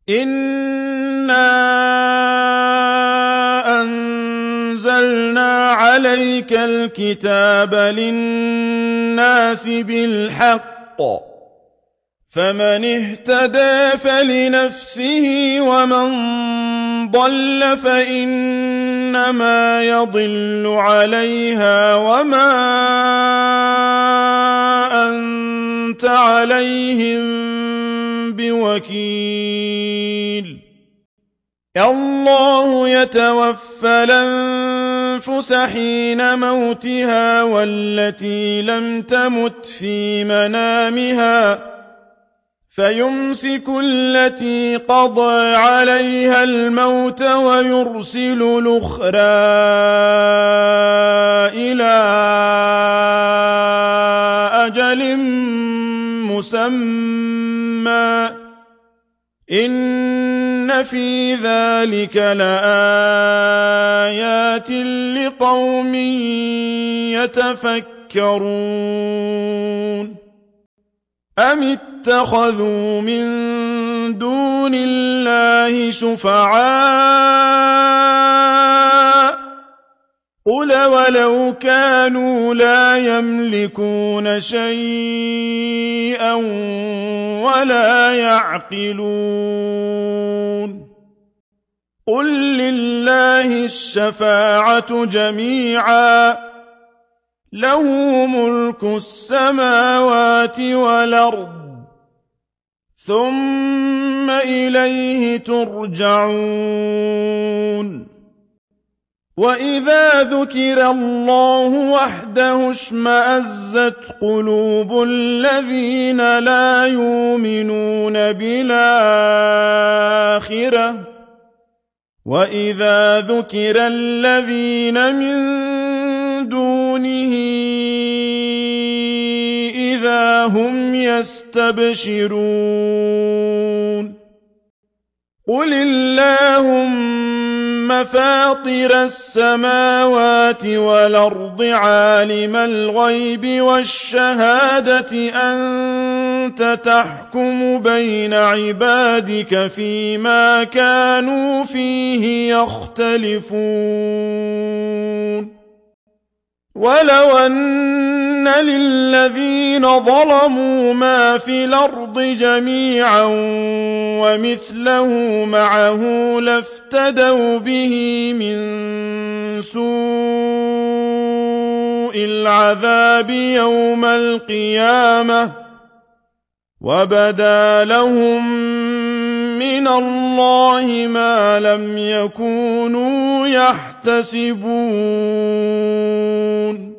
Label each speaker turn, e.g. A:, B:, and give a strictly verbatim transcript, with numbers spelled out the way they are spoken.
A: إِنَّا أَنزَلْنَا عَلَيْكَ الْكِتَابَ لِلنَّاسِ بِالْحَقِّ ۖ فَمَنِ اهْتَدَىٰ فَلِنَفْسِهِ وَمَن ضَلَّ فَإِنَّمَا يَضِلُّ عَلَيْهَا وَمَا أَنتَ عَلَيْهِم بِوَكِيلٍ اللَّهُ يَتَوَفَّى الْأَنفُسَ حِينَ مَوْتِهَا وَالَّتِي لَمْ تَمُتْ فِي مَنَامِهَا فَيُمْسِكُ الَّتِي قَضَىٰ عَلَيْهَا الْمَوْتَ وَيُرْسِلُ الْأُخْرَىٰ إِلَىٰ أَجَلٍ مُّسَمًّى ۚ إِنَّ فِي ذَٰلِكَ لَآيَاتٍ لِّقَوْمٍ يَتَفَكَّرُونَ أَمِ اتَّخَذُوا مِن دُونِ اللَّهِ شُفَعَاءَ ۚ قُلْ وَلَوْ كَانُوا لَا يَمْلِكُونَ شَيْئًا وَلَا يَعْقِلُونَ قُل لِّلَّهِ الشَّفَاعَةُ جَمِيعًا ۖ لَّهُ مُلْكُ السَّمَاوَاتِ وَالْأَرْضِ ۖ ثُمَّ إِلَيْهِ تُرْجَعُونَ وَإِذَا ذُكِرَ اللَّهُ وَحْدَهُ اشْمَأَزَّتْ قُلُوبُ الَّذِينَ لَا يُؤْمِنُونَ بِالْآخِرَةِ ۖ وَإِذَا ذُكِرَ الَّذِينَ مِن دُونِهِ إِذَا هُمْ يَسْتَبْشِرُونَ قُلِ اللَّهُمَّ فَاطِرَ السَّمَاوَاتِ وَالْأَرْضِ عَالِمَ الْغَيْبِ وَالشَّهَادَةِ أَنتَ تَحْكُمُ بَيْنَ عِبَادِكَ فِيمَا كَانُوا فِيهِ يَخْتَلِفُونَ وَلَوْ أَنَّ لِلَّذِينَ ظَلَمُوا مَا فِي الْأَرْضِ جَمِيعًا وَمِثْلَهُ مَعَهُ لَافْتَدَوْا بِهِ مِن سُوءِ الْعَذَابِ يَوْمَ الْقِيَامَةِ ۚ وَبَدَا لَهُم مِّنَ اللَّهِ مَا لَمْ يَكُونُوا يَحْتَسِبُونَ